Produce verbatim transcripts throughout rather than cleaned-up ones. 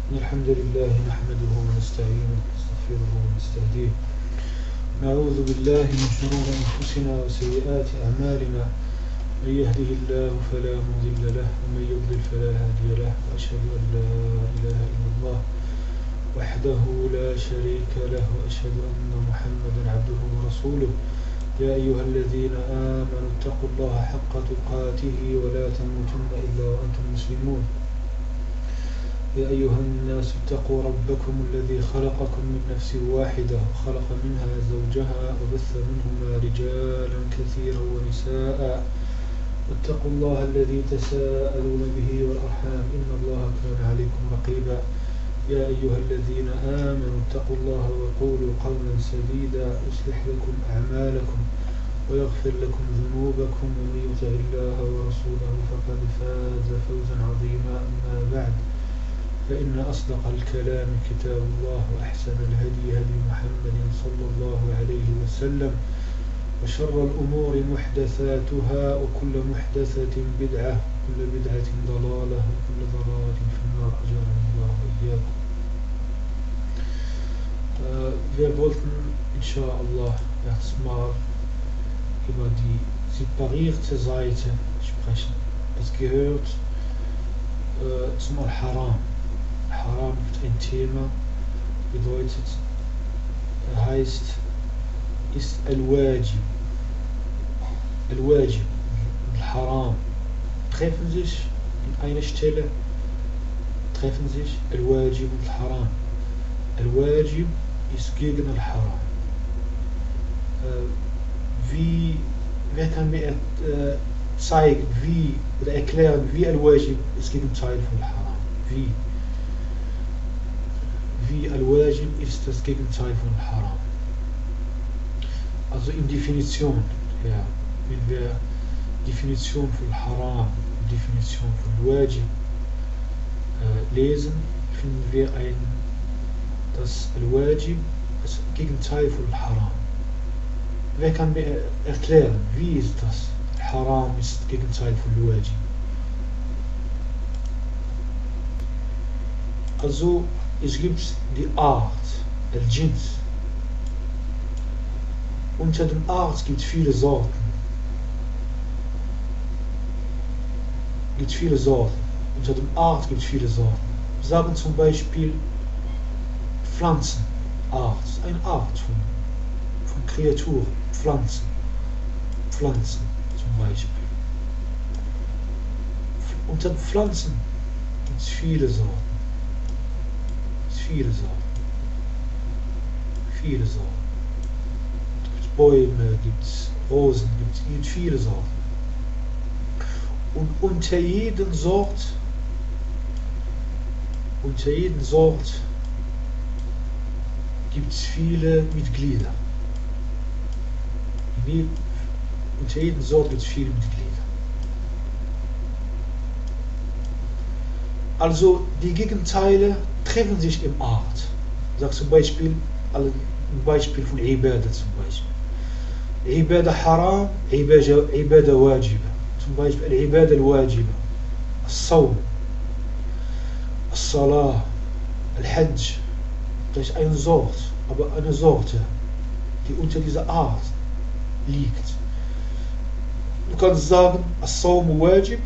الحمد لله نحمده ونستعينه ونستغفره ونستهديه. نعوذ بالله من شرور أنفسنا وسيئات أعمالنا. من يهده الله فلا مضل له ومن يضلل فلا هادي له، وأشهد أن لا إله إلا الله وحده لا شريك له، وأشهد أن محمدا عبده ورسوله. يا أيها الذين آمنوا اتقوا الله حق تقاته ولا تموتن إلا وأنتم مسلمون. يا أيها الناس اتقوا ربكم الذي خلقكم من نفس واحدة وخلق منها زوجها وبث منهما رجالا كثيرا ونساء، واتقوا الله الذي تساءلون به والأرحام إن الله كان عليكم رقيبا. يا أيها الذين آمنوا اتقوا الله وقولوا قولا سديدا يصلح لكم أعمالكم ويغفر لكم ذنوبكم، ومن يطع الله ورسوله فقد فاز فوزا عظيما. أما بعد، فإن أصدق الكلام كتاب الله، وأحسن الهدي هدي محمد صلى الله عليه وسلم، وشر الأمور محدثاتها، وكل محدثة بدعة، وكل بدعة ضلالة، وكل ضلالة في النار. أجرنا الله وإياكم. Uh, wir wollten inshallah erstmal über die separierte Seite sprechen. Das gehört uh, zum Al-Haram. Haram ist ein Thema, bedeutet, heißt, ist Al-Wajib. Al-Wajib und Al-Haram treffen sich in einer Stelle, treffen sich Al-Wajib und Al-Haram. Al-Wajib ist gegen Al-Haram. Äh, wie, wer kann mir äh, zeigen, wie, oder erklären, wie Al-Wajib ist Gegenteil von Al-Haram? Wie? Wie Al-Wajib ist das Gegenteil von Al-Haram? Also in Definition, ja, wenn wir Definition von Haram, Definition von Wajib äh, lesen, finden wir ein, dass Al-Wajib das Gegenteil von Haram. Wer kann mir erklären, wie ist das? Haram ist Gegenteil von Wajib. Also es gibt die Art, Al-Jins. Unter dem Art gibt es viele Sorten. Gibt viele Sorten. Unter dem Art gibt es viele Sorten. Wir sagen zum Beispiel Pflanzenart, eine Art von, von Kreaturen, Pflanzen. Pflanzen zum Beispiel. Unter den Pflanzen gibt es viele Sorten. Viele Sorten. Viele Sorten. Es gibt Bäume, gibt es Rosen, gibt es viele Sorten. Und unter jeden Sort, unter jeden Sort gibt es viele Mitglieder. Unter jeden Sort gibt es viele Mitglieder. Also die Gegenteile treffen sich im Art. Ich sage zum Beispiel, ein Beispiel von Ibadah zum Beispiel. Ibadah Haram, Ibadah Wajiba. Zum Beispiel Ibadah Al-Wajiba, Al-Sawm, Al-Salah, Al-Hajj. Das ist eine Sorte, aber eine Sorte, die unter dieser Art liegt. Du kannst sagen, Al-Sawm Wajib,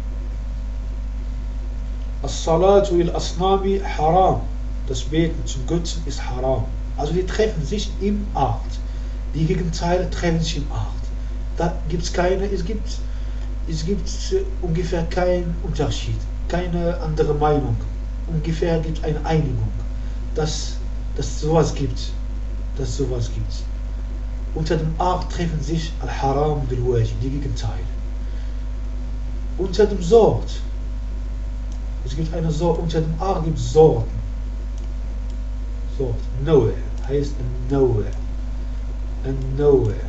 As-Salatu il-Asnami haram. Das Beten zum Götzen ist haram. Also die treffen sich im Art. Die Gegenteile treffen sich im Art. Da gibt es keine, es gibt, es gibt ungefähr keinen Unterschied, keine andere Meinung. Ungefähr gibt es eine Einigung, dass dass sowas gibt, dass sowas gibt. Unter dem Art treffen sich Al-Haram und Al-Wajib, die Gegenteile. Unter dem Sort, es gibt eine Sorte, unter dem Art gibt es Sorten. Sorten. Nowhere heißt Nowhere. Nowhere.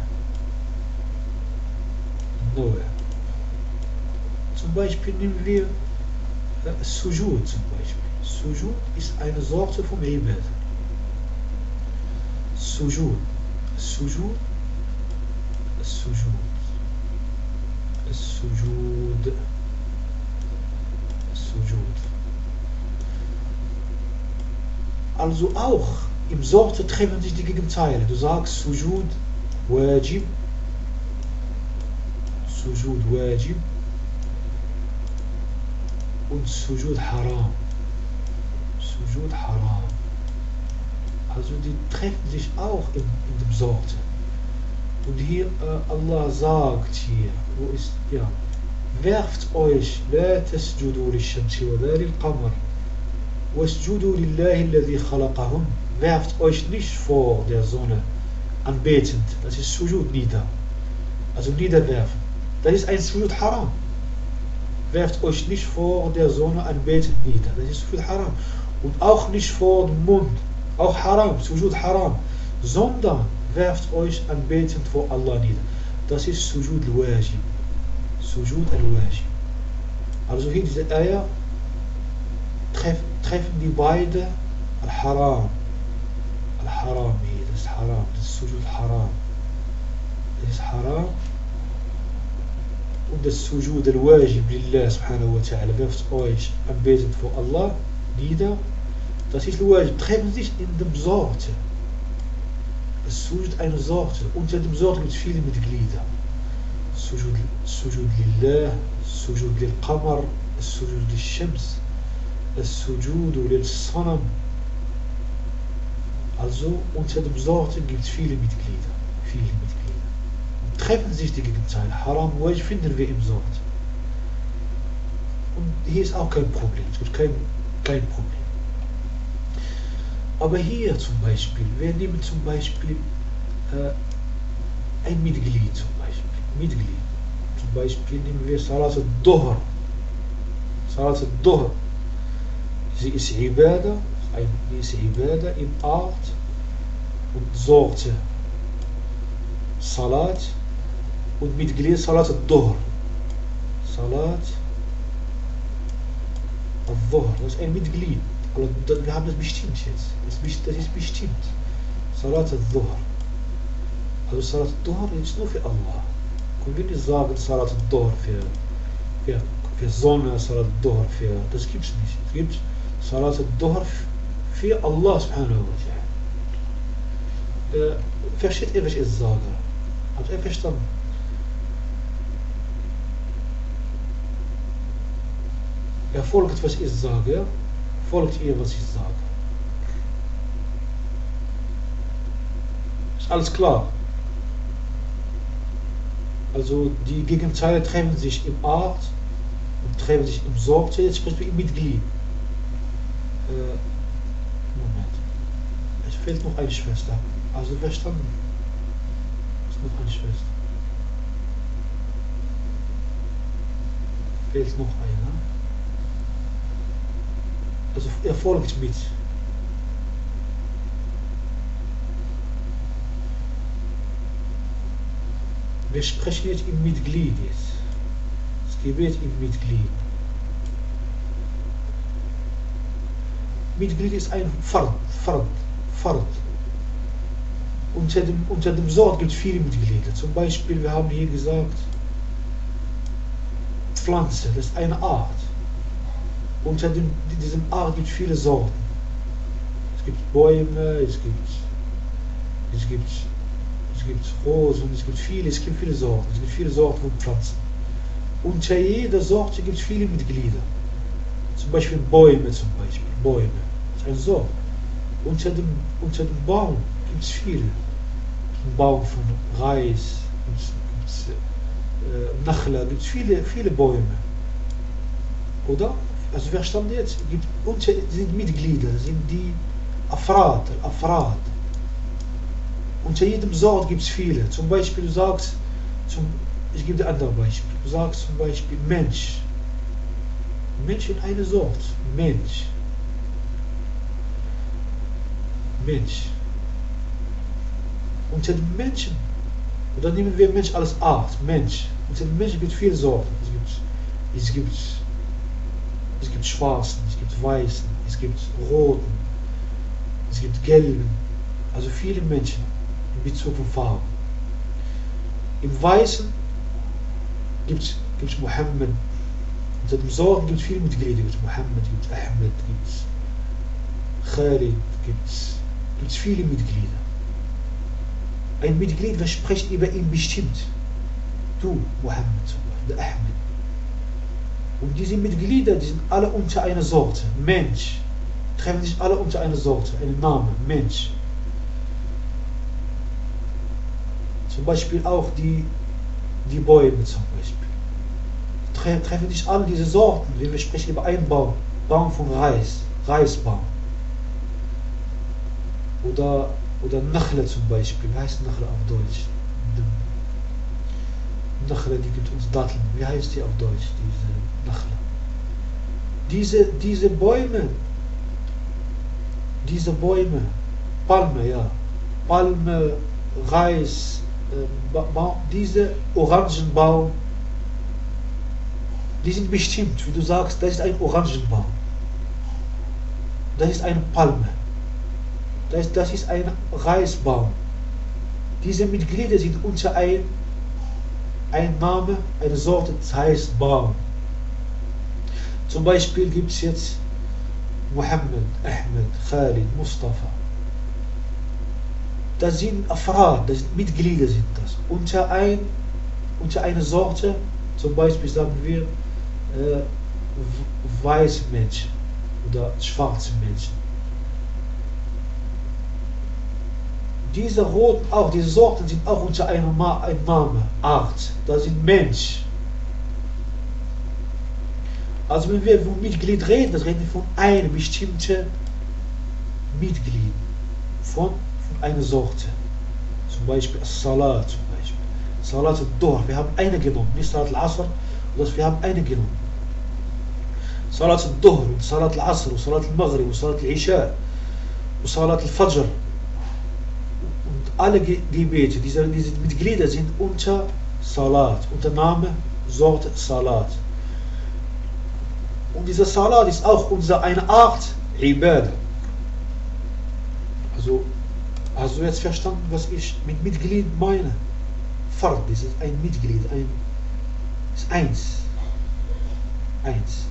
Nowhere. Zum Beispiel nehmen wir äh, Sujud zum Beispiel. Sujud ist eine Sorte vom Ibadah. Sujud. Sujud. Sujud. Sujud. Sujud. Also auch im Sorte treffen sich die Gegenteile. Du sagst Sujud Wajib, Sujud Wajib und Sujud Haram. Sujud Haram. Also die treffen sich auch in, in dem Sorte. Und hier äh, Allah sagt hier, wo ist, ja, werft euch, la tasjudu lish-shamsi wa la lil-qamar wasjudu lillahi alladhi khalaqahum. Werft euch nicht vor der Sonne anbetend, das ist Sujud nieder, also niederwerfen. Das ist ein Sujud Haram. Werft euch nicht vor der Sonne anbetend nieder, das ist Sujud Haram. Und auch nicht vor dem Mund, auch Haram, Sujud Haram, sondern werft euch anbetend vor Allah nieder. Das ist Sujud al-Wajib. Sujud al-Wajib. Also hier diese Ayah treff, treffen die beide al-Haram. Al-Haram hier, das ist Haram, das ist Sujud Haram. Das ist Haram. Und das Sujud al-Wajib lillah subhanahu wa ta'ala, werft euch anbetend vor Allah nieder. Das ist al-Wajib, treffen sich in dem Sorte. Es Sujud eine Sorte. Unter dem Sorte gibt es viele Mitglieder. Sujud, Sujud lillah, Sujud lil-Qamar, Sujud lil-Shams, Sujud lil-Sanam. Also unter dem Sorte gibt es viele Mitglieder. Viele Mitglieder. Und treffen sich die Gegenteile. Haram und Wajib finden wir im Sorte. Und hier ist auch kein Problem. Es gibt kein, kein Problem. Aber hier zum Beispiel, wir nehmen zum Beispiel äh, ein Mitglied zum Beispiel, Mitglied. Zum Beispiel nehmen wir Salat al-Dhuhr. Salat al-Dhuhr. Sie ist Ibadah, sie ist Ibadah in Art und Sorte. Salat und Mitglied Salat al-Dhuhr. Salat al-Dhuhr, das ist ein Mitglied. Wir haben das bestimmt jetzt. Das ist bestimmt. Salat al-Dhuhr. Also Salat al-Dhuhr ist nur für Allah. Können wir nicht sagen Salat al-Dhuhr für, für, für Sonne, Salat al-Dhuhr für... Das gibt es nicht. Es gibt Salat al-Dhuhr für Allah subhanahu wa ta'ala. Äh, versteht ihr, was ich sage? Habt ihr verstanden? Er folgt, was ich sage. Folgt ihr, was ich sage. Ist alles klar? Also die Gegenteile treffen sich im Art und treffen sich im Sorte. Jetzt sprechen wir im Mitglied. Äh, Moment. Es fehlt noch eine Schwester. Also verstanden? Es ist noch eine Schwester. Fehlt noch eine. Also er folgt mit. Wir sprechen jetzt im Mitglied jetzt. Das Gebet im Mitglied. Mitglied ist ein Fard, Fard, Fard. Unter dem, unter dem Sort gibt es viele Mitglieder. Zum Beispiel, wir haben hier gesagt, Pflanze, das ist eine Art. Unter dem, diesem Art gibt es viele Sorten. Es gibt Bäume, es gibt, es gibt, es gibt Rosen, es gibt viele, es gibt viele Sorten. Es gibt viele Sorten von Pflanzen. Unter jeder Sorte gibt es viele Mitglieder. Zum Beispiel Bäume, zum Beispiel Bäume. Das ist eine Sorte. Unter dem, unter dem Baum gibt es viele. Ein Baum von Reis, gibt es äh, Nachla, gibt es viele, viele Bäume. Oder? Also verstanden jetzt, gibt, unter, sind Mitglieder, sind die Afrad, Afrad. Unter jedem Sort gibt es viele. Zum Beispiel, du sagst, zum, ich gebe dir ein anderes Beispiel. Du sagst zum Beispiel Mensch. Mensch in eine Sort. Mensch. Mensch. Unter den Menschen. Und dann nehmen wir Mensch als Art. Mensch. Unter den Menschen gibt es viele Sorten. Es gibt, es gibt Es gibt Schwarzen, es gibt Weißen, es gibt Roten, es gibt Gelben. Also viele Menschen in Bezug auf Farben. Im Weißen gibt es Mohammed. Unter dem Sorten gibt es viele Mitglieder. Es gibt Mohammed, es gibt Ahmed, es gibt Khalid gibt es viele Mitglieder. Ein Mitglied, was spricht über ihn bestimmt. Du, Mohammed, der Ahmed. Und diese Mitglieder, die sind alle unter einer Sorte. Mensch. Treffen sich alle unter einer Sorte. Einen Namen. Mensch. Zum Beispiel auch die, die Bäume zum Beispiel. Tre treffen sich alle diese Sorten. Wenn wir sprechen über einen Baum. Baum von Reis. Reisbaum. Oder, oder Nachle zum Beispiel. Wie heißt Nachle auf Deutsch? Nachle, die gibt uns Datteln. Wie heißt die auf Deutsch? Diese Nachle. Diese, diese Bäume. Diese Bäume. Palme, ja. Palme, Reis, äh, diese Orangenbaum. Die sind bestimmt, wie du sagst, das ist ein Orangenbaum. Das ist eine Palme. Das, das ist ein Reisbaum. Diese Mitglieder sind unter ein, ein Name, eine Sorte, das heißt Baum. Zum Beispiel gibt es jetzt Mohammed, Ahmed, Khalid, Mustafa. Das sind Afrad, das sind Mitglieder sind das. Unter, ein, unter eine Sorte, zum Beispiel sagen wir äh, weiße Menschen oder schwarze Menschen. Diese roten, auch diese Sorten sind auch unter einem ein Name, Art. Das sind Mensch. Also wenn wir von Mitglied reden, das reden wir von einem bestimmten Mitglied, von, von einer Sorte. Zum Beispiel Salat, zum Beispiel. Salat al-Dhuhr, wir haben eine genommen, nicht Salat al-Asr, sondern wir haben eine genommen. Salat al-Dhuhr, und Salat al-Asr, und Salat al-Maghrib, und Salat al-Isha, und Salat al-Fajr. Und alle Gebete, diese, diese Mitglieder sind unter Salat, unter Name, Sorte Salat. Und dieser Salat ist auch unsere eine Art Ibadah. Also, hast du jetzt verstanden, was ich mit Mitglied meine? Fard, das ist ein Mitglied, ein, ist eins. Eins.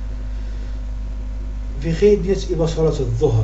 Wir reden jetzt über Salat al-Dhuhr.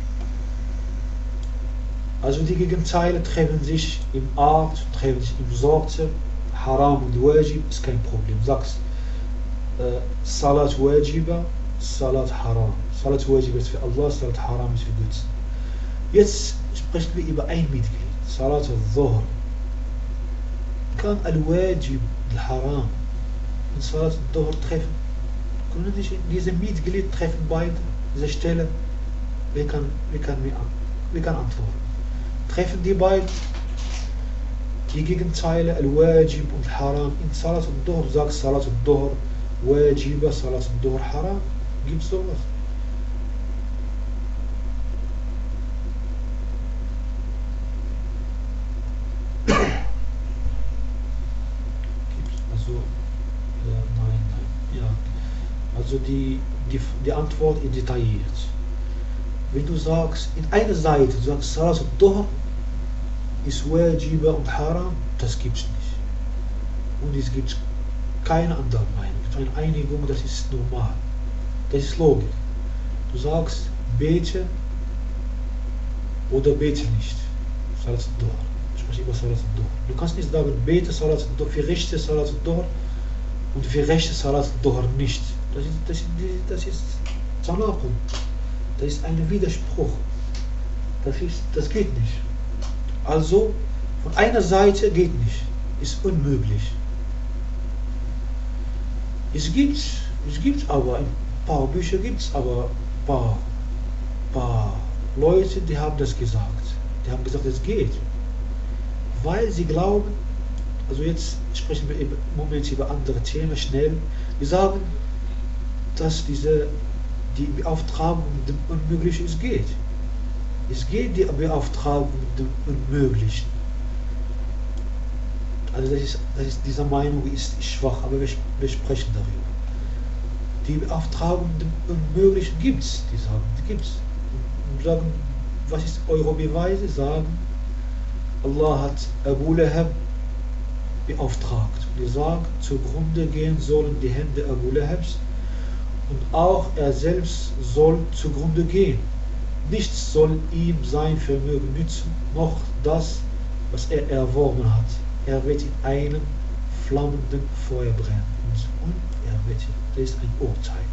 Also die Gegenteile treffen sich im Art, treffen sich im Sorte. Haram und Wajib ist kein Problem. Sagst Uh, Salat Wajiba, Salat Haram. Salat Wajiba ist für Allah, Salat Haram ist für Götzen. Jetzt sprechen wir über ein Mitglied, Salat al-Dhuhr. Kann Al-Wajib, Al-Haram und Salat al-Dhuhr treffen? Können diese Mitglied treffen beide, diese Stelle? Wer kann, wer kann, wer kann antworten? Treffen die beiden die Gegenteile, Al-Wajib und Haram? In Salat al-Dhuhr sagt Salat al-Dhuhr Wajiba, Salat al-Dhuhr, Haram. Gibt es sowas? Also, ja, nein, nein, ja. Also die, die, die Antwort ist detailliert. Wenn du sagst, in einer Seite, du sagst Salat al-Dhuhr ist Wajiba und Haram, das gibt es nicht. Und es gibt keine andere Meinung. Eine Einigung, das ist normal. Das ist Logik. Du sagst, bete oder bete nicht. Salat al-Dhuhr. Ich spreche über Salat al-Dhuhr. Du kannst nicht sagen, bete Salat al-Dhuhr, verrichte Salat al-Dhuhr und verrichte Salat al-Dhuhr nicht. Das ist, das ist, das ist Tanaqud. Das ist ein Widerspruch. Das, ist, das geht nicht. Also, von einer Seite geht nicht. Ist unmöglich. Es gibt, es gibt aber, ein paar Bücher gibt es, aber ein paar, paar Leute, die haben das gesagt. Die haben gesagt, es geht. Weil sie glauben, also jetzt sprechen wir im Moment über andere Themen, schnell. Die sagen, dass diese, die Beauftragung mit dem Unmöglichen, es geht. Es geht die Beauftragung mit dem Unmöglichen. Also das ist, das ist, diese Meinung ist schwach, aber wir, wir sprechen darüber. Die Beauftragung mit dem Unmöglichen gibt es, die sagen, die gibt es. Und sagen, was ist eure Beweise? Sagen, Allah hat Abu Lahab beauftragt. Die sagen, zugrunde gehen sollen die Hände Abu Lahabs und auch er selbst soll zugrunde gehen. nichts soll ihm sein Vermögen nützen, noch das, was er erworben hat. Er wird in einem flammenden Feuer brennen. Und er wird, das ist ein Urteil.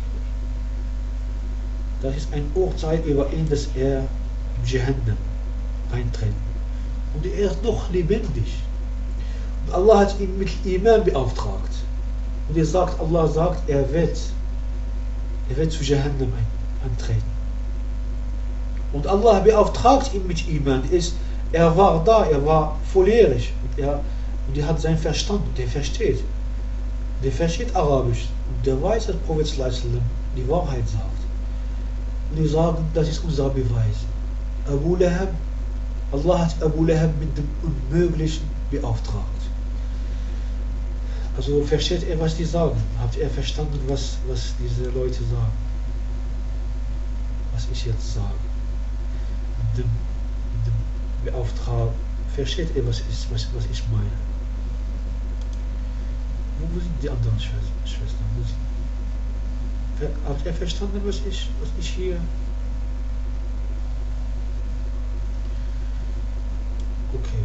Das ist ein Urteil über ihn, dass er im Jahannam eintritt. Und er ist noch lebendig. Und Allah hat ihn mit Iman beauftragt. Und er sagt, Allah sagt, er wird, er wird zu Jahannam eintreten. Und Allah beauftragt ihn mit Iman. Ist, er war da, er war volljährig. Und er, und er hat seinen Verstand, und er versteht. Der versteht Arabisch. Und der weiß, dass Prophet die Wahrheit sagt. Und die sagen, das ist unser Beweis. Abu Lahab, Allah hat Abu Lahab mit dem Unmöglichen beauftragt. Also versteht er, was die sagen? Habt ihr verstanden, was, was diese Leute sagen? Was ich jetzt sage? Mit dem, mit dem Beauftrag. Versteht ihr, was, ist, was, was ich meine? Wo sind die anderen Schwestern? Wo sind Habt ihr verstanden, was ich, was ich hier... Okay.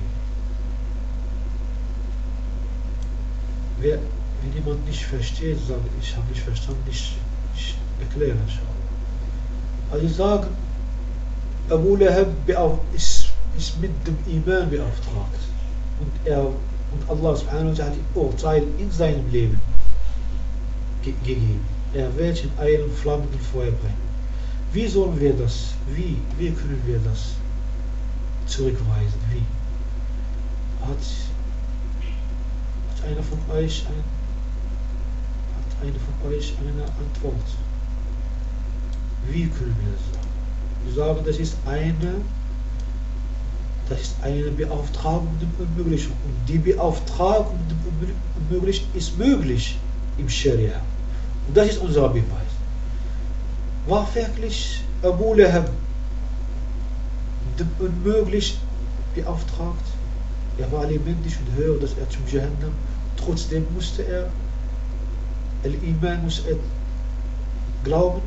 Wer, wenn jemand nicht versteht, sagt, ich habe nicht verstanden, ich, ich erkläre es. Also ich sage, Abu Lahab ist, ist mit dem Iman beauftragt. Und, er, und Allah subhanahu wa ta'ala hat ihm Urteil in seinem Leben ge gegeben. Er wird in einem flammenden Feuer brennen. Wie sollen wir das, wie, wie können wir das zurückweisen? Wie? Hat, hat einer von euch ein, hat einer von euch eine Antwort? Wie können wir das sagen? Wir sagen, das ist eine, das ist eine Beauftragung mit dem Unmöglichen. Und die Beauftragung mit dem Unmöglichen ist möglich im Scharia. Und das ist unser Beweis. War wirklich Abu Lahab dem Unmöglichen beauftragt? Er war lebendig und hörte, dass er zum Jahannam, trotzdem musste er, Al-Iman muss er glauben.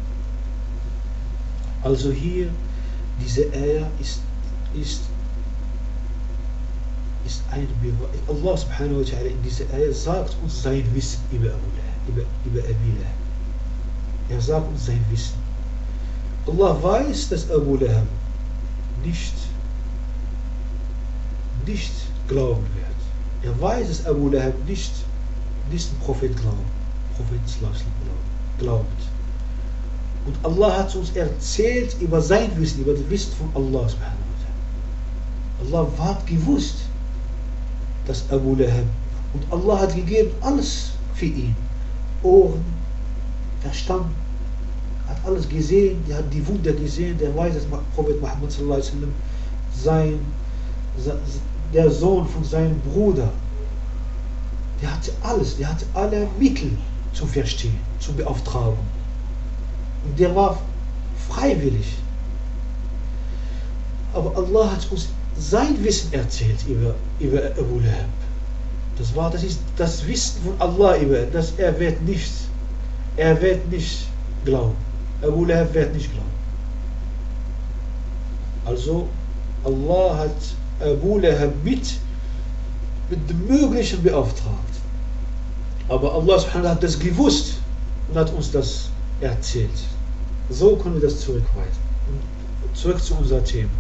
Also hier, diese Ayah ist, ist, ist ein Beweis. Allah subhanahu wa ta'ala in dieser Ayah sagt uns sein Wissen über Abu Lahab. Über, über Abu Lahab. Er sagt uns sein Wissen. Allah weiß, dass Abu Lahab nicht, nicht glauben wird. Er weiß, dass Abu Lahab nicht, nicht den Prophet glaubt. Prophet glaubt. Und Allah hat uns erzählt über sein Wissen, über das Wissen von Allah subhanahu wa ta'ala. Allah hat gewusst, dass Abu Lahab, und Allah hat gegeben alles für ihn. Ohren, Verstand, hat alles gesehen, der hat die Wunder gesehen, der weiß, dass Prophet Muhammad sallallahu alaihi wasallam sein, der Sohn von seinem Bruder, der hatte alles, der hatte alle Mittel zum Verstehen, zum Beauftragen. Und der war freiwillig. Aber Allah hat uns sein Wissen erzählt über, über Abu Lahab. Das war, das ist das Wissen von Allah über, dass er wird nicht, er wird nicht glauben. Abu Lahab wird nicht glauben. Also Allah hat Abu Lahab mit, mit dem Möglichen beauftragt. Aber Allah subhanahu wa ta'ala hat das gewusst und hat uns das erzählt. So können wir das zurückweisen. Und zurück zu unserem Thema.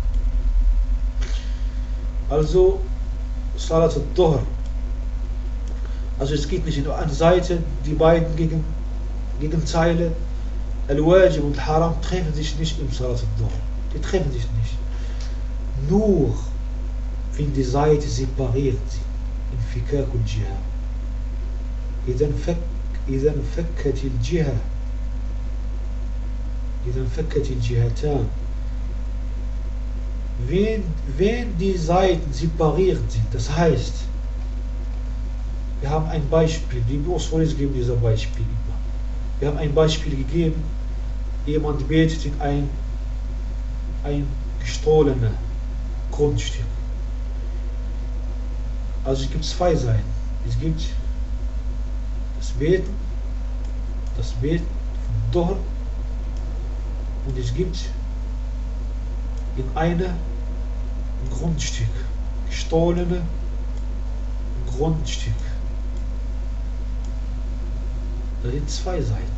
Also Salat al-Dhuhr. Also es geht nicht nur an Seite, die beiden gegen, Gegenteile, Al-Wajib und Al-Haram treffen sich nicht im Salat al-Dhuhr. Die treffen sich nicht. Nur wenn die Seite separiert sind, in Fikak al-Jihad. إذا انفك إذا انفكت الجهة إذا انفكت الجهتان wenn, wenn die Seiten separiert sind, das heißt, wir haben ein Beispiel, die Ausführungen geben dieser Beispiel immer. Wir haben ein Beispiel gegeben, jemand betet in ein, ein gestohlenes Grundstück. Also es gibt zwei Seiten. Es gibt das Beten, das Beten von Dhuhr, und es gibt in einem Grundstück, gestohlene Grundstück. Das sind zwei Seiten.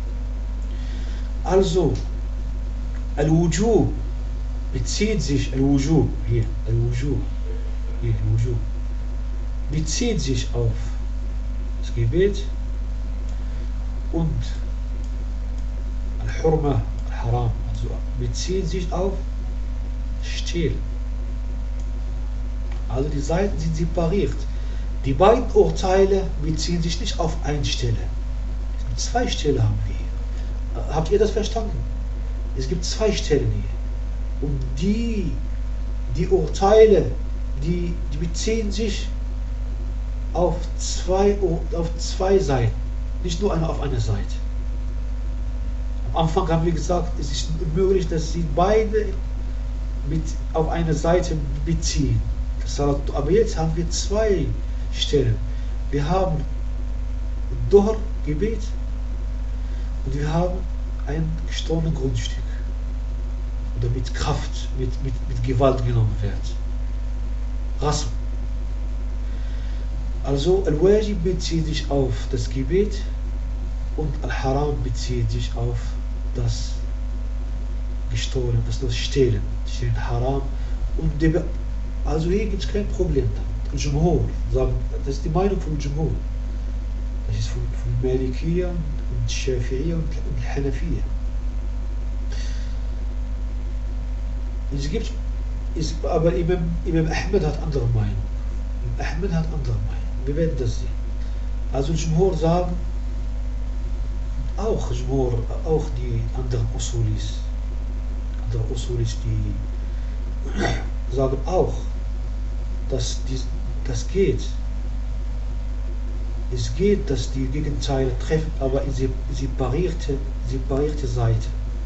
Also, Al-Wujub bezieht sich, Al-Wujub, hier, Al-Wujub, hier, Al-Wujub, bezieht sich auf das Gebet und Al-Hurma, Al-Haram, also bezieht sich auf Stehlen. Also die Seiten sind separiert. Die beiden Urteile beziehen sich nicht auf eine Stelle. Zwei Stellen haben wir hier. Habt ihr das verstanden? Es gibt zwei Stellen hier. Und die, die Urteile, die, die beziehen sich auf zwei, auf zwei Seiten. Nicht nur eine, auf eine Seite. Am Anfang haben wir gesagt, es ist möglich, dass sie beide mit auf eine Seite beziehen. Aber jetzt haben wir zwei Stellen. Wir haben Duhr, Gebet, und wir haben ein gestohlenes Grundstück, oder mit Kraft, mit, mit, mit Gewalt genommen wird. Rasm. Also Al-Wajib bezieht sich auf das Gebet und Al-Haram bezieht sich auf das Gestohlene, das, das Stehlen, Stehlen Haram. Und die, also hier gibt es kein Problem damit. Al-Jumhur sagen, das ist die Meinung von Al-Jumhur. Das ist von, von Malikiyya und Shafi'iyya und, und Hanafiyya. Es gibt, es, aber Imam, Imam Ahmed hat andere Meinung. Imam Ahmed hat andere Meinung. Wir werden das sehen. Also Jumhur sagen, auch Jumhur, auch die anderen Usulis, andere Usulis, die sagen auch, dass die, das geht. Es geht, dass die Gegenteile treffen, aber in separierte, separierte Seite.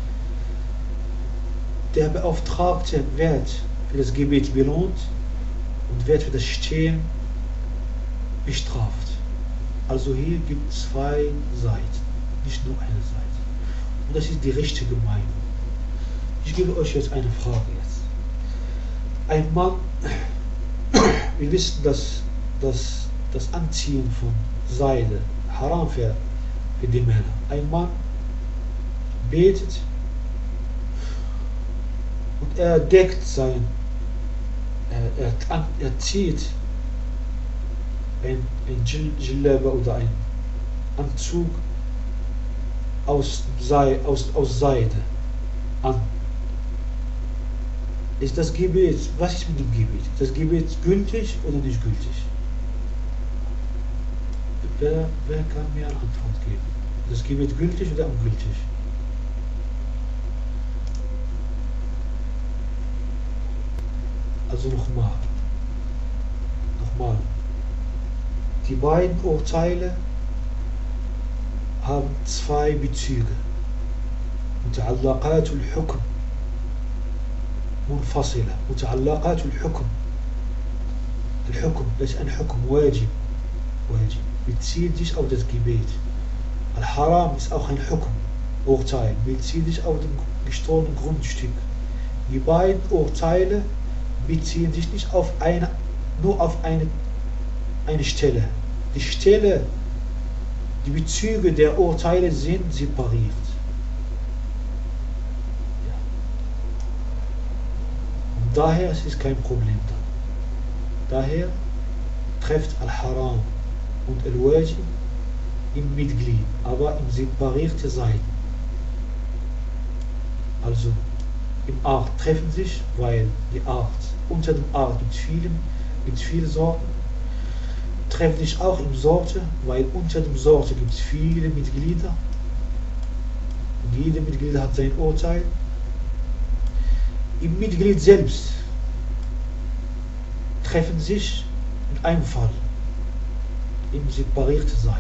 Der Beauftragte wird für das Gebet belohnt und wird für das Stehlen bestraft. Also hier gibt es zwei Seiten, nicht nur eine Seite. Und das ist die richtige Meinung. Ich gebe euch jetzt eine Frage jetzt. Ein Mann, wir wissen, dass, dass das Anziehen von Seide haram für, für die Männer. Ein Mann betet und er deckt sein, er, er, er zieht ein, ein Jillaba oder ein Anzug aus, Sei, aus, aus Seide an. Ist das Gebet, was ist mit dem Gebet? Ist das Gebet gültig oder nicht gültig? Wer, wer kann mir eine Antwort geben? Ist das Gebet gültig oder ungültig? Also nochmal. Nochmal. Die beiden Urteile haben zwei Bezüge. متعلقات الحكم منفصلة. متعلقات الحكم. الحكم ليس ein Hukum, واجب. واجب. Bezieht sich auf das Gebet. Al-Haram ist auch ein Hukum, Urteil, bezieht sich auf das gestohlene Grundstück. Die beiden Urteile beziehen sich nicht auf eine, nur auf eine, eine Stelle. Die Stelle, die Bezüge der Urteile sind separiert. Ja. Und daher ist es kein Problem dann. Daher trifft Al-Haram und Al-Wajib im Mitglied, aber in separierte Seiten. Also im Art treffen sich, weil die Art, unter dem Art gibt es viele, gibt viele Sorten, treffen sich auch im Sorte, weil unter dem Sorte gibt es viele Mitglieder. Und jede Mitglied hat sein Urteil. Im Mitglied selbst treffen sich in einem Fall in separierte Seite.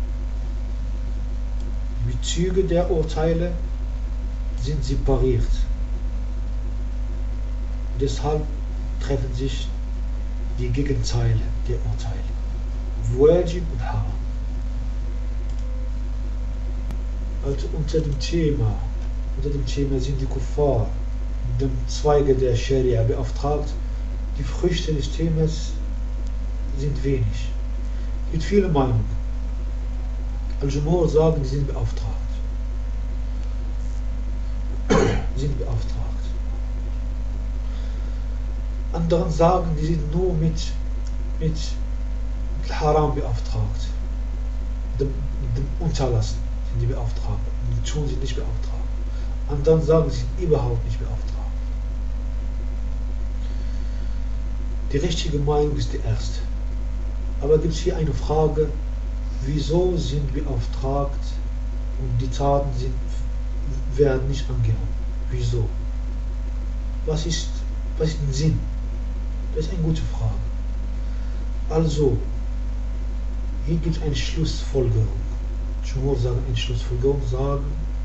Die Bezüge der Urteile sind separiert. Deshalb treffen sich die Gegenteile der Urteile. Wajib und Haram. Also unter dem Thema, unter dem Thema sind die Kuffar dem Zweige der Scharia beauftragt. Die Früchte des Themas sind wenig. Es gibt viele Meinungen. Al-Jumhur sagen, die sind beauftragt. sind beauftragt. Anderen sagen, die sind nur mit, mit, mit Haram beauftragt. Dem, dem Unterlassen sind die beauftragt. Die Tun sind nicht beauftragt. Anderen sagen, sie sind überhaupt nicht beauftragt. Die richtige Meinung ist die erste. Aber gibt es hier eine Frage, wieso sind wir beauftragt und die Taten sind, werden nicht angenommen? Wieso? Was ist, was ist der Sinn? Das ist eine gute Frage. Also, hier gibt es eine Schlussfolgerung. Jumhur sagen, eine Schlussfolgerung sagen,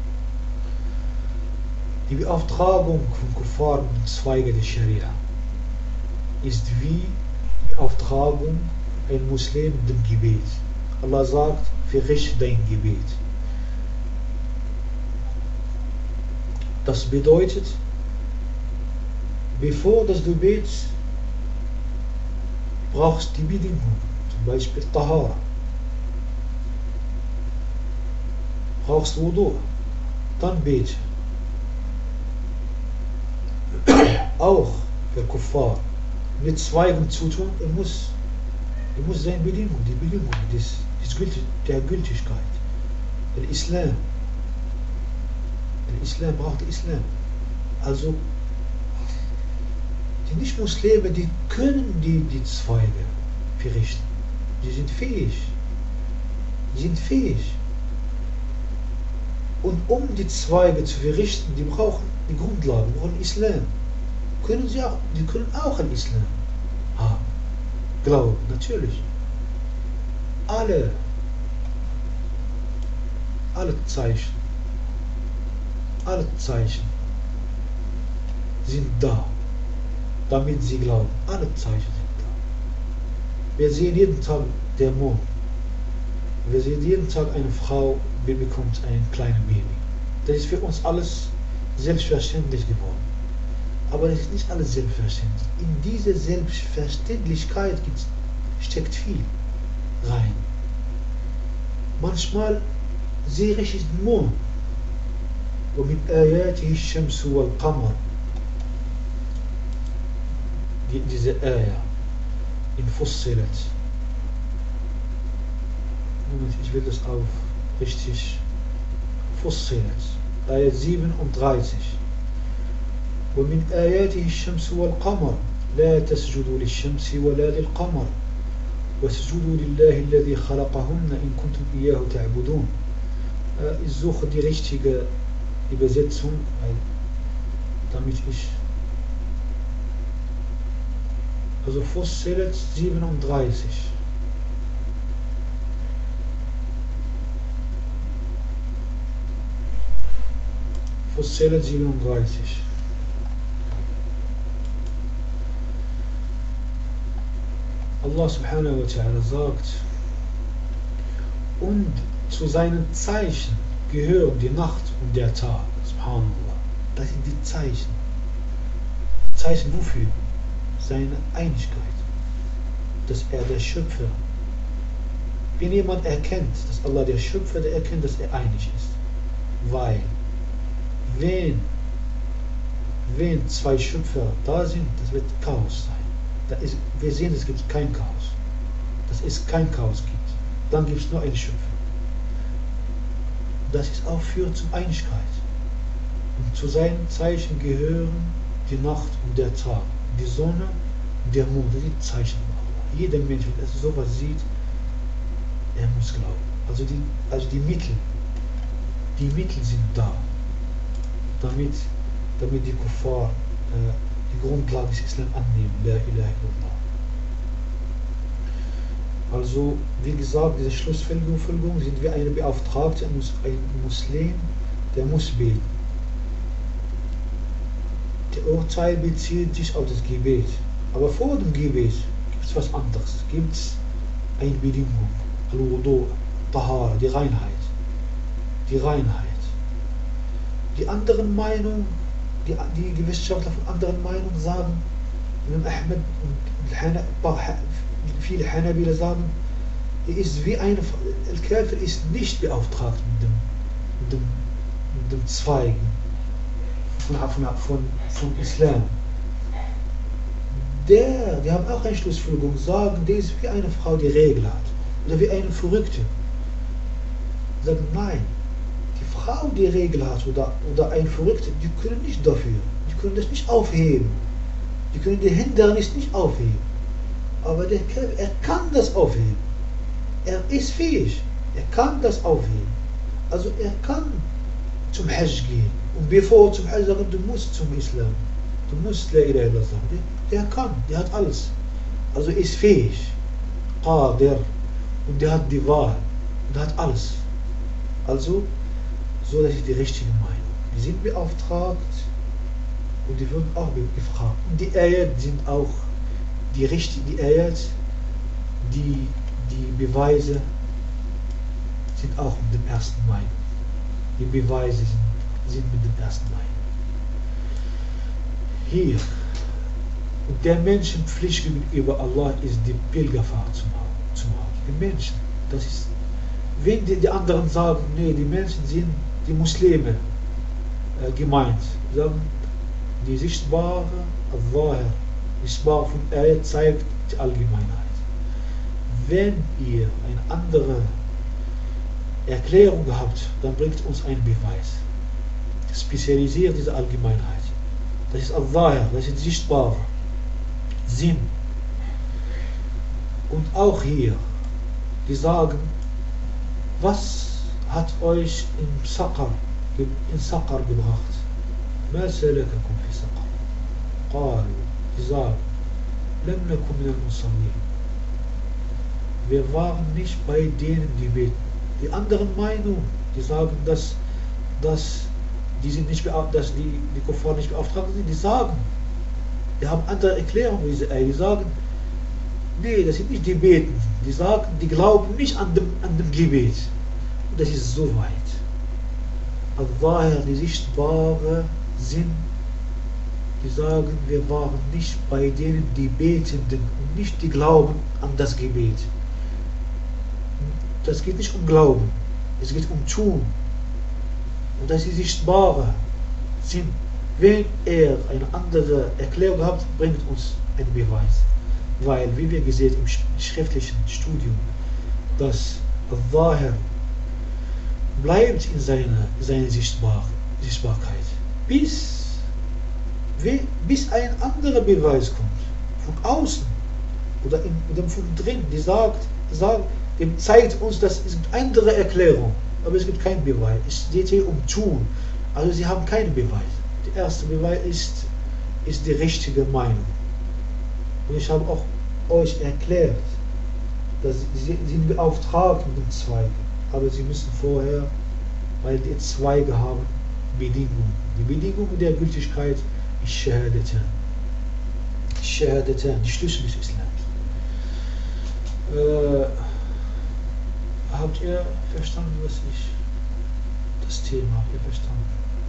die Beauftragung von Kuffar mit Zweige der Scharia ist wie Beauftragung ein Muslim dem Gebet. Allah sagt, verrichte dein Gebet. Das bedeutet, bevor dass du betest, brauchst du die Bedingungen, zum Beispiel Tahara. Brauchst Wudu, dann bete. Auch für Kuffar mit Zweigen zu tun, er muss, er muss seine Bedingungen, die Bedingungen des, des Gültig, der Gültigkeit. Der Islam. Der Islam braucht der Islam. Also, die Nicht-Muslime, die können die, die Zweige verrichten. Die sind fähig. Die sind fähig. Und um die Zweige zu verrichten, die brauchen die Grundlagen, die brauchen Islam. Können sie auch, die können auch ein Islam haben. Glauben, natürlich. Alle, alle Zeichen, alle Zeichen sind da, damit sie glauben. Alle Zeichen sind da. Wir sehen jeden Tag den Mond. Wir sehen jeden Tag eine Frau, die bekommt ein kleines Baby. Das ist für uns alles selbstverständlich geworden. Aber es ist nicht alles selbstverständlich. In diese Selbstverständlichkeit steckt viel rein. Manchmal sehe ich den Mond. ومن آياته الشمس والقمر. Diese Ayah in Fussilat. Moment, ich will das auf richtig. Fussilat. Ayah siebenunddreißig. ومن آياته الشمس والقمر لا تسجدوا للشمس ولا للقمر واسجدوا لله الذي خلقهن إن كنتم إياه تعبدون. Ich suche die richtige Übersetzung, damit ich also Fussilat siebenunddreißig. Fussilat siebenunddreißig. Allah subhanahu wa ta'ala sagt, und zu seinen Zeichen gehören die Nacht und der Tag. Subhanallah. Das sind die Zeichen. Zeichen wofür? Seine Einigkeit. Dass er der Schöpfer. Wenn jemand erkennt, dass Allah der Schöpfer, der erkennt, dass er einig ist. Weil, wenn, wenn zwei Schöpfer da sind, das wird Chaos sein. Da ist, wir sehen, es gibt kein Chaos. Dass es kein Chaos gibt. Dann gibt es nur einen Schöpfer. Das ist auch führt zur Einigkeit. Und zu seinen Zeichen gehören die Nacht und der Tag, die Sonne und der Mond, die Zeichen. Jeder Mensch, wenn er sowas sieht, er muss glauben. Also die, also die Mittel, die Mittel sind da, damit, damit die Kuffar äh, die Grundlage des Islam annehmen. La ilaha illallah. Also, wie gesagt, diese Schlussfolgerung sind wir eine Beauftragte, ein Muslim, der muss beten. Der Urteil bezieht sich auf das Gebet. Aber vor dem Gebet gibt es was anderes. Gibt es eine Bedingung. Al-Wudu, Tahara, die Reinheit. Die Reinheit. Die anderen Meinungen die, die Wissenschaftler von anderen Meinungen sagen, Imam Ahmed und viele Hanabila sagen, er ist wie eine, Al-Kafir ist nicht beauftragt mit dem, mit dem, mit dem Zweigen von, von, von, von Islam. Der, die haben auch eine Schlussfolgerung, sagen, der ist wie eine Frau, die Regel hat. Oder wie eine Verrückte. Sagen, nein, die Frau, die Regel hat, oder, oder ein Verrückter, die können nicht dafür. Die können das nicht aufheben. Die können die Hindernis nicht aufheben. Aber der Kerl, er kann das aufheben. Er ist fähig. Er kann das aufheben. Also er kann zum Hajj gehen. Und bevor zum Hajj sagen, du musst zum Islam. Du musst La ilaha illallah sagen. Der kann, der hat alles. Also er ist fähig. Qadir. Und der hat die Wahl. Und der hat alles. Also, so das ist die richtige Meinung. Die sind beauftragt und die würden auch gefragt. Und die Ayat sind auch die richtigen, die Ayat, die, die Beweise sind auch mit dem ersten Meinung. Die Beweise sind, sind mit dem ersten Meinung. Hier, und der Menschenpflicht gegenüber Allah ist die Pilgerfahrt zum Haus. Zum Haus. Die Menschen, das ist, wenn die, die anderen sagen, nee, die Menschen sind die Muslime äh, gemeint, sagen, die sichtbare Allah, die sichtbare von er zeigt die Allgemeinheit. Wenn ihr eine andere Erklärung habt, dann bringt uns einen Beweis. Spezialisiert diese Allgemeinheit. Das ist Allah, das ist sichtbare Sinn. Und auch hier, die sagen, was hat euch in Saqar, in Saqar gebracht? ما سلككم في سقر؟ قالوا, die sagen, لم نكن من المصلين. Wir waren nicht bei denen, die beten. Die anderen Meinungen, die sagen, dass, dass die sind nicht dass die, die Kuffar nicht beauftragt sind, die sagen, die haben andere Erklärungen, die sagen, nee, das sind nicht die Beten. Die sagen, die glauben nicht an dem, an dem Gebet. Und das ist so weit. Allah, die sichtbare Sinn, die sagen, wir waren nicht bei denen, die Betenden und nicht die glauben an das Gebet. Das geht nicht um Glauben, es geht um Tun. Und das ist sichtbare Sinn. Wenn er eine andere Erklärung hat, bringt uns einen Beweis. Weil, wie wir gesehen im schriftlichen Studium, dass Allah bleibt in seiner, seiner Sichtbar, Sichtbarkeit, bis, bis ein anderer Beweis kommt, von außen oder, in, oder von drin, die sagt, sagt, dem zeigt uns, dass es gibt andere Erklärung, aber es gibt keinen Beweis. Es geht hier um Tun, also sie haben keinen Beweis. Der erste Beweis ist, ist die richtige Meinung. Und ich habe auch euch erklärt, dass sie sind beauftragt mit dem Zweig, aber sie müssen vorher, weil die Zweige haben, Bedingungen. Die Bedingung der Gültigkeit ist Shahadatan. Shahadatan, die Schlüssel des Islams. Äh, habt ihr verstanden, was ich, das Thema, habt ihr verstanden?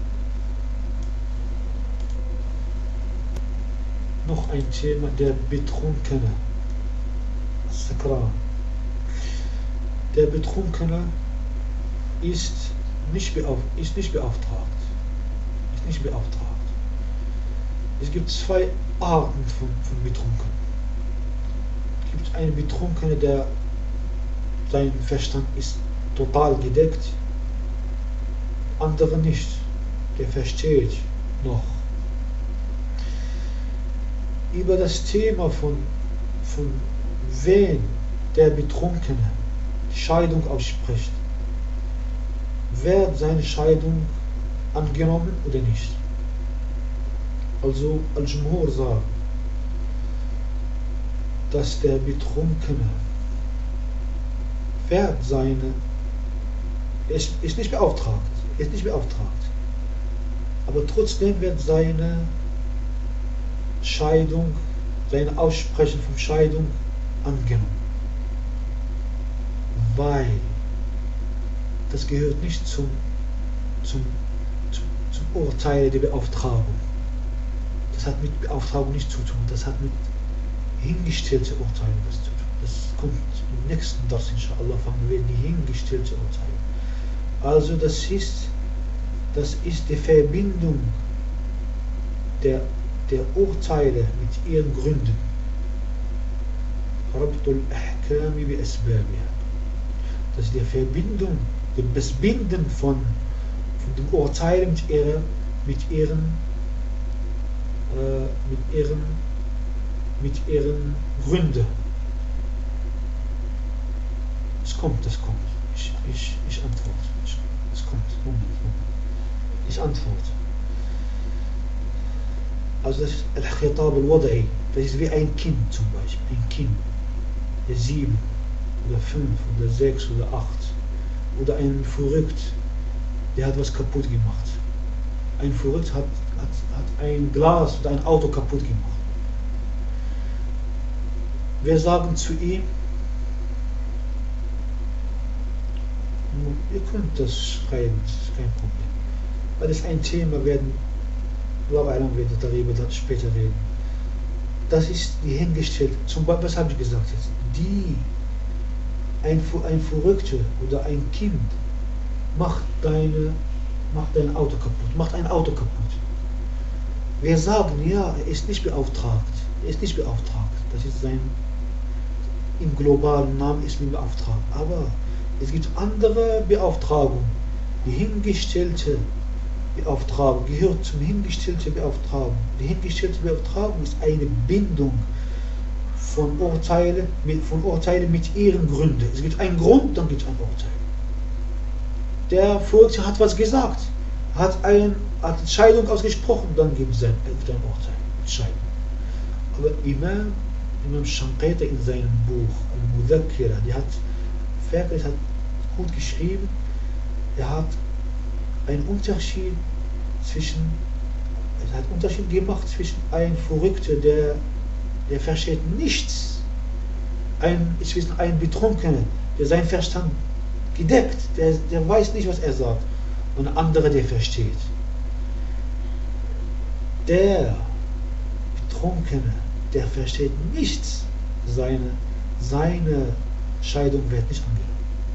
Noch ein Thema, der Betrunkene. Sakran. Der Betrunkene ist nicht, beauf ist nicht beauftragt. Ist nicht beauftragt. Es gibt zwei Arten von, von Betrunkenen. Es gibt einen Betrunkene, der sein Verstand ist total gedeckt. Andere nicht. Der versteht noch. Über das Thema von, von wen der Betrunkene Scheidung ausspricht, wird seine Scheidung angenommen oder nicht. Also Al-Jumhur sagt, dass der Betrunkene wird seine, ist, ist nicht beauftragt, ist nicht beauftragt, aber trotzdem wird seine Scheidung, seine Aussprechen von Scheidung angenommen. Weil das gehört nicht zum, zum, zum, zum Urteile der Beauftragung. Das hat mit Beauftragung nichts zu tun, das hat mit hingestellten Urteilen was zu tun. Das kommt im nächsten Vers, inshallah, fangen wir die hingestellten Urteile. Also das ist, das ist die Verbindung der, der Urteile mit ihren Gründen. Rabtul Ahkami bi Asbabiha. Das ist die Verbindung, das Binden von, von den Urteilen mit ihren, mit ihren, äh, mit ihren, mit ihren Gründen. Es kommt, es kommt. Ich, ich, ich antworte. Ich, es kommt. Moment, Moment. Ich antworte. Also das ist Al-Khitab al-Wada'i. Das ist wie ein Kind zum Beispiel. Ein Kind. Der sieben oder fünf oder sechs oder acht. Oder ein Verrückt, der hat was kaputt gemacht. Ein Verrückt hat, hat, hat ein Glas oder ein Auto kaputt gemacht. Wir sagen zu ihm, ihr könnt das schreiben, das ist kein Problem. Weil das ist ein Thema, werden, Allah wird darüber dann später reden. Das ist die hingestellt, zum Beispiel, was habe ich gesagt jetzt? Die, ein, ein Verrückter oder ein Kind macht, deine, macht dein Auto kaputt, macht ein Auto kaputt. Wir sagen, ja, er ist nicht beauftragt, er ist nicht beauftragt, das ist sein, im globalen Namen ist mir beauftragt, aber es gibt andere Beauftragungen. Die hingestellte Beauftragung gehört zum hingestellten Beauftragung. Die hingestellte Beauftragung ist eine Bindung von Urteilen mit, von Urteilen mit ihren Gründen. Es gibt einen Grund, dann gibt es ein Urteil. Der Verrückte hat was gesagt, hat, ein, hat Entscheidung ausgesprochen, dann gibt es ein, ein Urteil, Entscheidung. Aber Imam, Imam Shanqiti in seinem Buch Al-Mudhakkira, der hat Ferkel hat gut geschrieben, er hat einen Unterschied zwischen, er hat Unterschied gemacht zwischen einem Verrückten, der, der versteht nichts, ein, zwischen einem Betrunkenen, der seinen Verstand gedeckt, der, der weiß nicht, was er sagt, und ein anderer, der versteht. Der Betrunkene, der versteht nichts, seine, seine Scheidung wird nicht angenommen.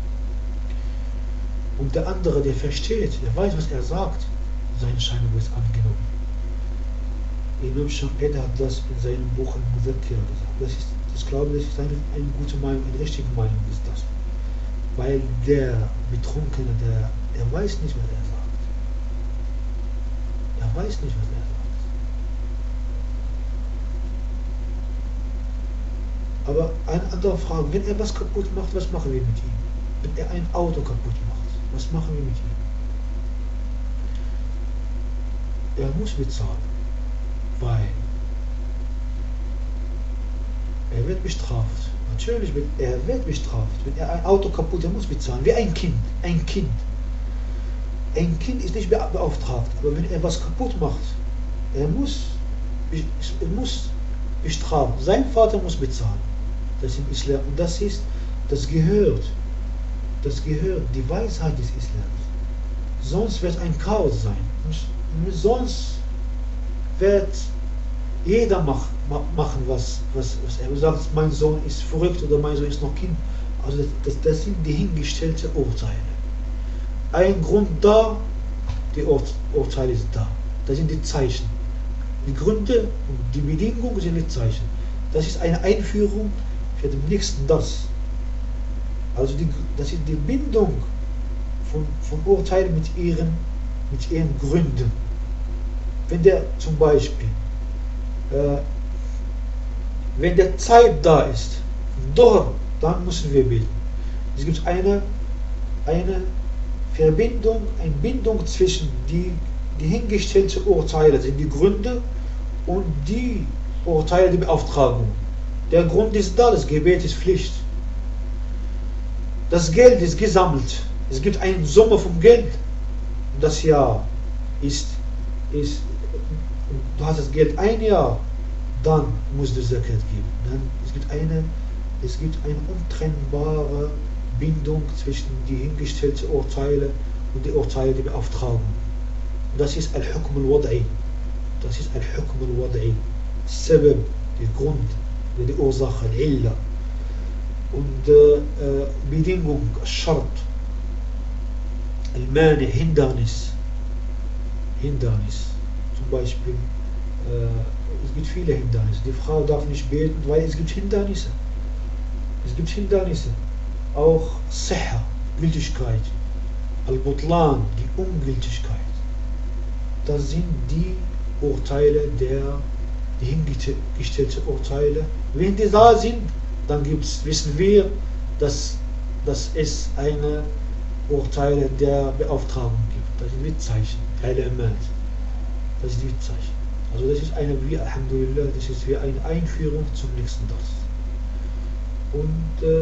Und der andere, der versteht, der weiß, was er sagt, seine Scheidung wird angenommen. Imam Shanqiti hat das in seinem Buch Al-Mudhakkira gesagt. Das ist, ich glaube, das ist eine, eine gute Meinung, eine richtige Meinung ist das. Weil der Betrunkene, der, der weiß nicht, was er sagt. Er weiß nicht, was er sagt. Aber eine andere Frage, wenn er was kaputt macht, was machen wir mit ihm? Wenn er ein Auto kaputt macht, was machen wir mit ihm? Er muss bezahlen, weil er wird bestraft. Natürlich, er wird bestraft. Wenn er ein Auto kaputt, er muss bezahlen. Wie ein Kind, ein Kind. Ein Kind ist nicht beauftragt, aber wenn er was kaputt macht, er muss, er muss bestrafen. Sein Vater muss bezahlen. Das ist im Islam. Und das ist, das gehört, das gehört die Weisheit des Islams. Sonst wird ein Chaos sein. Sonst wird jeder mach, machen, was, was, was er sagt. Mein Sohn ist verrückt oder mein Sohn ist noch Kind. Also das, das, das sind die hingestellten Urteile. Ein Grund da, die Ur Urteile sind da. Das sind die Zeichen. Die Gründe und die Bedingungen sind die Zeichen. Das ist eine Einführung für den nächsten das. Also die, das ist die Bindung von, von Urteilen mit ihren, mit ihren Gründen. Wenn der zum Beispiel, äh, wenn der Zeit da ist, dort, dann müssen wir beten. Es gibt eine, eine Verbindung, eine Bindung zwischen die, die hingestellten Urteile, sind die Gründe, und die Urteile, die Beauftragung. Der Grund ist da, das Gebet ist Pflicht. Das Geld ist gesammelt. Es gibt eine Summe vom Geld. Das Jahr ist, ist, du hast das Geld ein Jahr, dann musst du Zakat geben. Dann, es gibt eine, es gibt eine untrennbare Bindung zwischen die hingestellten Urteile und die Urteile der Beauftragung. das ist Al-Hukm al-Wad'i. Das ist Al-Hukm al-Wad'i. Sabab, der Grund, die Ursache, Al-Illa. Und äh, Bedingung, Schart, Al-Mani, Hindernis. Hindernis. Zum Beispiel, äh, es gibt viele Hindernisse. Die Frau darf nicht beten, weil es gibt Hindernisse. Es gibt Hindernisse. Auch Siha, Gültigkeit. Al-Butlan, die Ungültigkeit. Das sind die Urteile, der, die hingestellten Urteile. Wenn die da sind, dann gibt's, wissen wir, dass, dass es eine Urteile der Beauftragung gibt. Das sind Wittzeichen, Alamat. Das sind Wittzeichen. Also das ist eine, wie Alhamdulillah, das ist wie eine Einführung zum nächsten Dars. Und äh,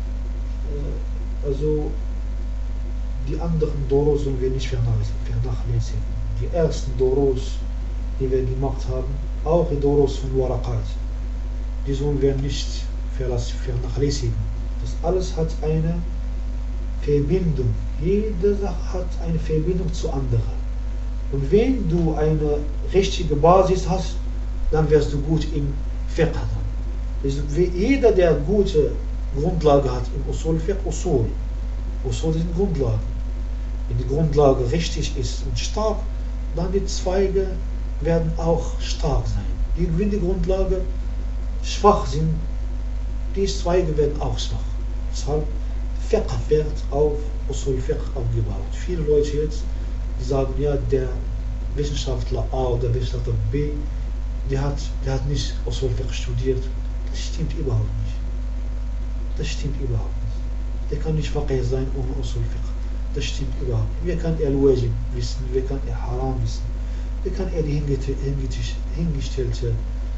also die anderen Doros sollen wir nicht vernachlässigen. Die ersten Doros, die wir gemacht haben, auch die Doros von Waraqat, die sollen wir nicht vernachlässigen. Das alles hat eine Verbindung. Jede Sache hat eine Verbindung zu anderen. Und wenn du eine richtige Basis hast, dann wirst du gut im Fiqh haben. Also jeder, der gute Grundlage hat im Usul Fiqh, Usul. Usul sind Grundlagen. Wenn die Grundlage richtig ist und stark, dann die Zweige werden auch stark sein. Die, wenn die Grundlage schwach sind, die Zweige werden auch schwach. Deshalb Fiqh wird auf Usul Fiqh aufgebaut. Viele Leute jetzt, die sagen, ja, der Wissenschaftler A oder Wissenschaftler B, der hat, der hat nicht Usul Fiqh studiert. Das stimmt überhaupt nicht. Das stimmt überhaupt nicht. Der kann nicht Faqih sein ohne Usul Fiqh. Das stimmt überhaupt nicht. Wer kann er Wajib wissen? Wer kann er Haram wissen? Wer kann er die hingestellte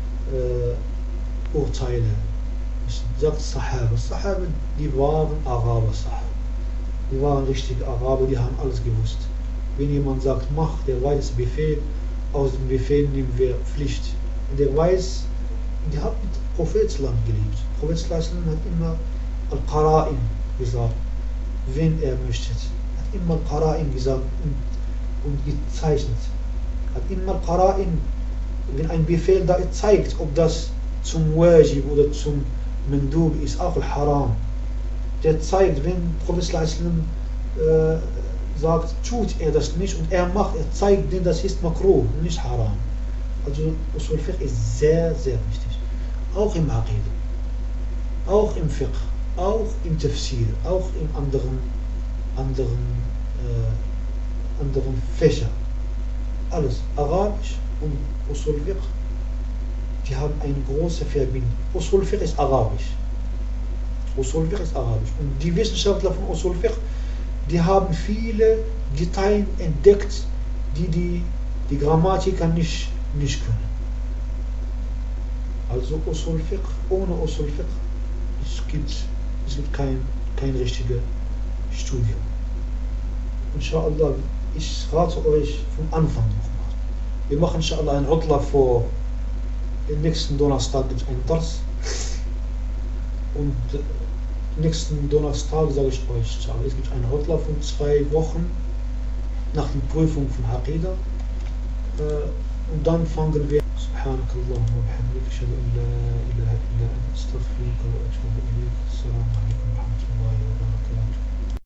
äh, Urteile wissen? Sagt Sahaba. Sahaba, die waren Araber, Sahaba. Die waren richtige Araber, die haben alles gewusst. Wenn jemand sagt, mach, der weiß Befehl, aus dem Befehl nehmen wir Pflicht. Und der weiß, die hat mit Prophet gelebt. Prophet hat immer Al-Qara'in gesagt, wenn er möchte. Hat immer Al-Qara'in gesagt und, und gezeichnet. Hat immer Al-Qara'in, wenn ein Befehl da zeigt, ob das zum Wajib oder zum Mandub ist, auch Al-Haram. Der zeigt, wenn Prophet äh, sagt, tut er das nicht und er macht, er zeigt, denn das ist Makruh und nicht Haram. Also Usul Fiqh ist sehr, sehr wichtig. Auch im Aqidah, auch im Fiqh, auch im Tafsir, auch in anderen, anderen, äh, anderen Fächern. Alles, Arabisch und Usul Fiqh, die haben eine große Verbindung. Usul Fiqh ist Arabisch. Usul Fiqh ist Arabisch. Und die Wissenschaftler von Usul Fiqh, die haben viele Details entdeckt, die die, die Grammatiker nicht, nicht können. Also Usul Fiqh, ohne Usul Fiqh, es gibt, es gibt kein, kein richtiges Studium. Inshallah, ich rate euch vom Anfang nochmal. Wir machen inshallah ein Utla vor den nächsten Donnerstag gibt es einen Dars. Und nächsten Donnerstag sage ich euch, es gibt einen Utla von zwei Wochen nach der Prüfung von Aqidah. Und dann fangen wir. سبحانك اللهم وبحمدك أشهد أن لا إله إلا أنت أستغفرك وأتوب إليك. السلام عليكم ورحمة الله وبركاته.